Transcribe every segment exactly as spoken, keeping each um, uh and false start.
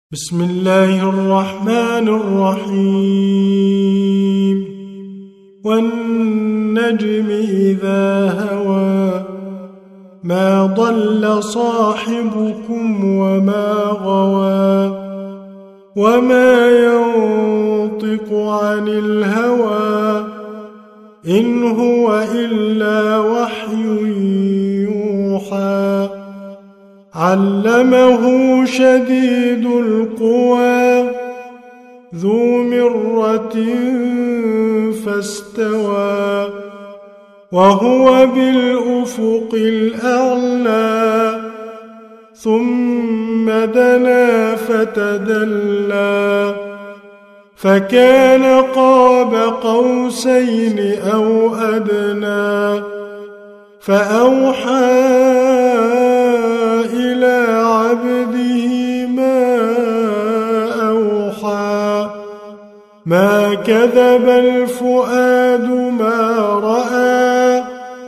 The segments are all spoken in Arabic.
بسم الله الرحمن الرحيم والنجم إذا هوى ما ضل صاحبكم وما غوى وما ينطق عن الهوى إن هو إلا وحي يوحى علمه شديد القوى ذو مرة فاستوى وهو بالأفق الأعلى ثم دنا فتدلى فكان قاب قوسين أو أدنى فأوحى إلى عبده ما أوحى ما كذب الفؤاد ما رأى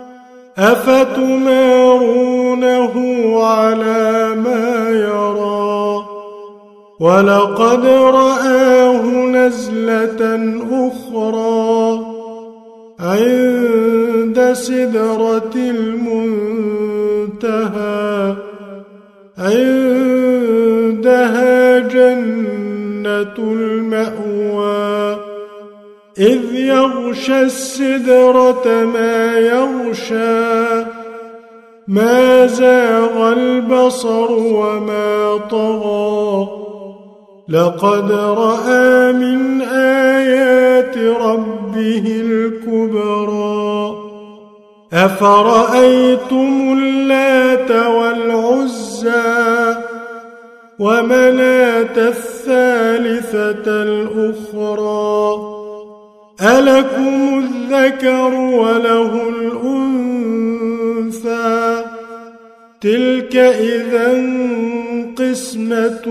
أفتمارونه على ما يرى ولقد رآه نزلة أخرى عند سدرة المنتهى عندها جنة المأوى إذ يغشى السدرة ما يغشى ما زاغ البصر وما طغى لقد رأى من آيات ربه الكبرى أفرأيتم اللات والعزى ومناة الثالثة الأخرى ألكم الذكر وله الأنثى تلك إذا قسمة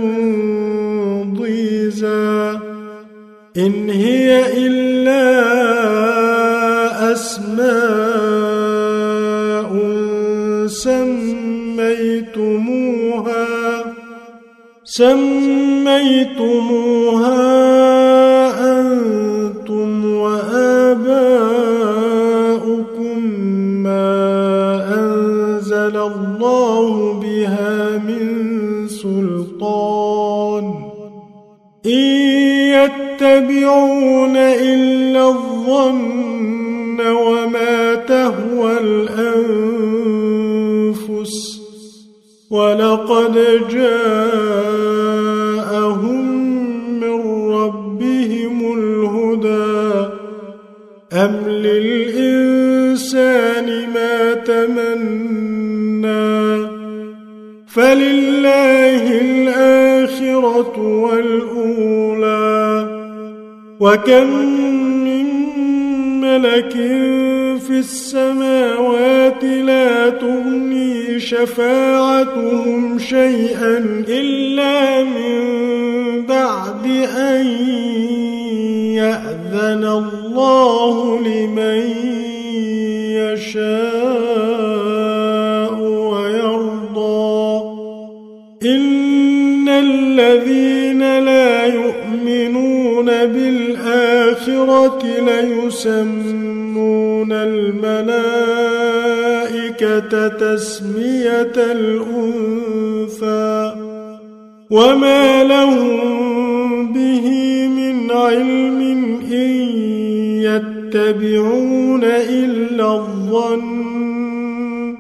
ضيزى إن هي إلا أسماء سميتموها سميتموها أنتم وآباؤكم ما أنزل الله بها من سلطان إن يتبعون إلا الظن وما تهوى الأنفس ولقد جاءهم من ربهم الهدى أم للإنسان ما تمنى فلله الآخرة والأولى وكم من ملك في السماوات لا تغني شفاعتهم شيئا إلا من بعد أن يأذن الله لمن يشاء ويرضى إن الذين لا يؤمنون بالآخرة ليسمون الملائكة تسمية الأنثى وما لهم به من علم إن يتبعون إلا الظن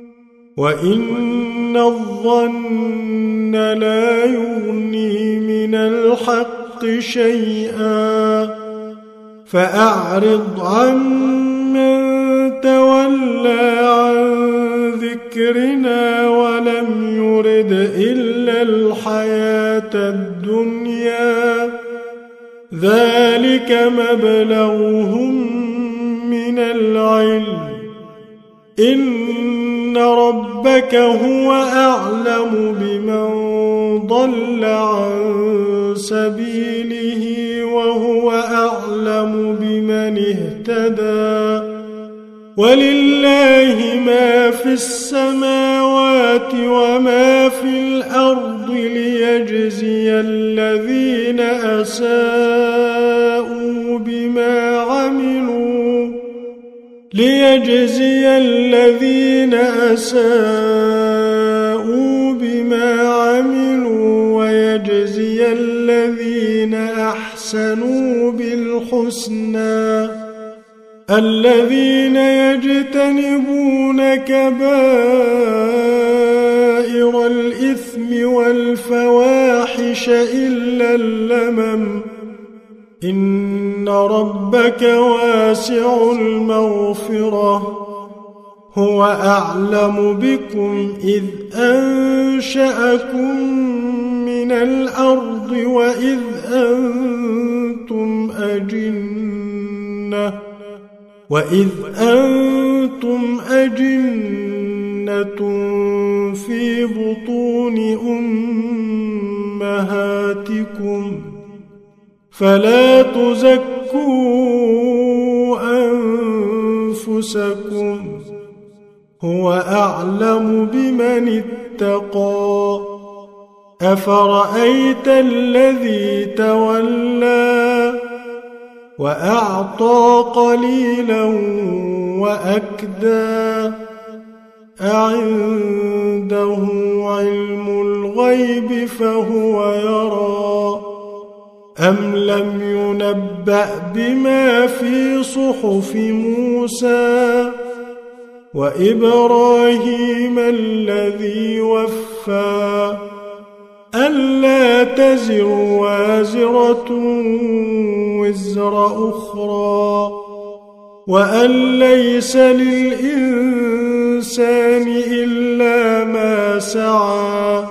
وإن الظن لا يغني من الحق شيئا فأعرض عمن تولى عن ذكرنا ولم يرد إلا الحياة الدنيا ذلك مبلغهم من العلم إن ربك هو أعلم بمن ضل عن سبيله وهو أعلم بمن اهتدى ولله ما في السماوات وما في الأرض الأرض ليجزي الذين أساءوا بما عملوا ليجزي الذين أساءوا بما عملوا ويجزي الذين أحسنوا بالحسنى الذين يجتنبون كبائر الإثم والفواحش إلا اللمم إن ربك واسع المغفرة هو أعلم بكم إذ أنشأكم من الأرض وإذ أنتم أجنة وإذ أنتم أجنة في بطون أمهاتكم فلا تزكوا أنفسكم هو أعلم بمن اتقى أفرأيت الذي تولى وأعطى قليلا وأكدى أعنده علم الغيب فهو يرى أم لم ينبأ بما في صحف موسى وإبراهيم الذي وفى ألا تزر وازرة وزر أخرى وأن ليس للإنسان إلا ما سعى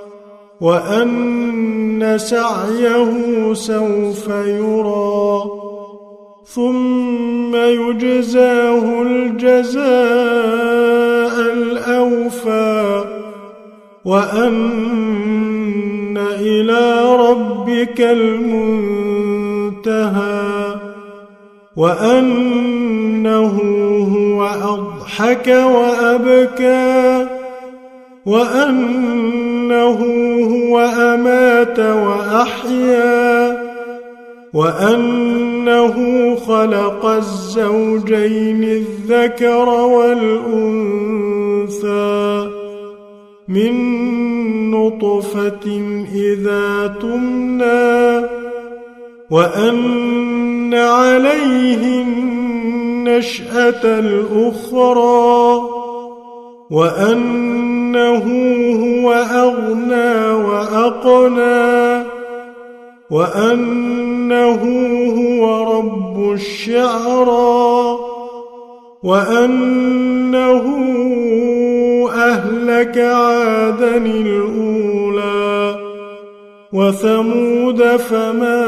وأن سعيه سوف يرى ثم يجزاه الجزاء الأوفى وأن إلى ربك المنتهى وأنه هو أضحك وأبكى وأنه هو أمات وأحيا وأنه خلق الزوجين الذكر والأنثى من نطفة إذا تمنى وأن عليه النشأة الأخرى وأنه هو أغنى وأقنى وأنه هو رب الشعرى وأنه أهلك عادا الأولى وثمود فما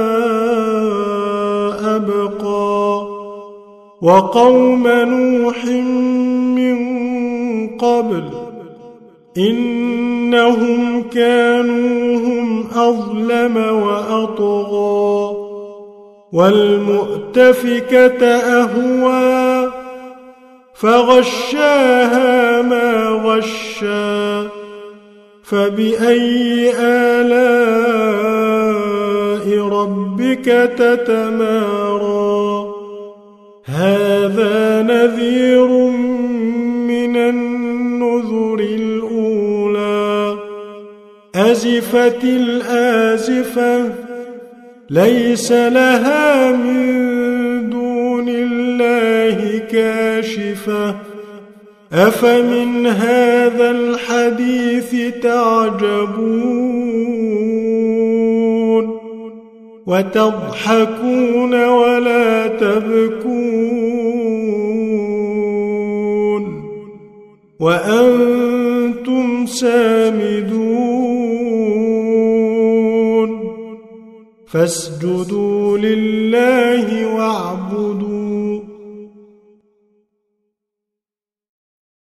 أبقى وقوم نوح من قبل إنهم كانوا هم أظلم وأطغى والمؤتفكة أهوى فغشاها ما غشا فبأي آلاء ربك تتمارى هذا نذير من النذر الأولى أزفت الآزفة ليس لها من دون الله كاشفة أفمن هذا الحديث تعجبون وتضحكون ولا تبكون وأنتم سامدون فاسجدوا لله واعبدوا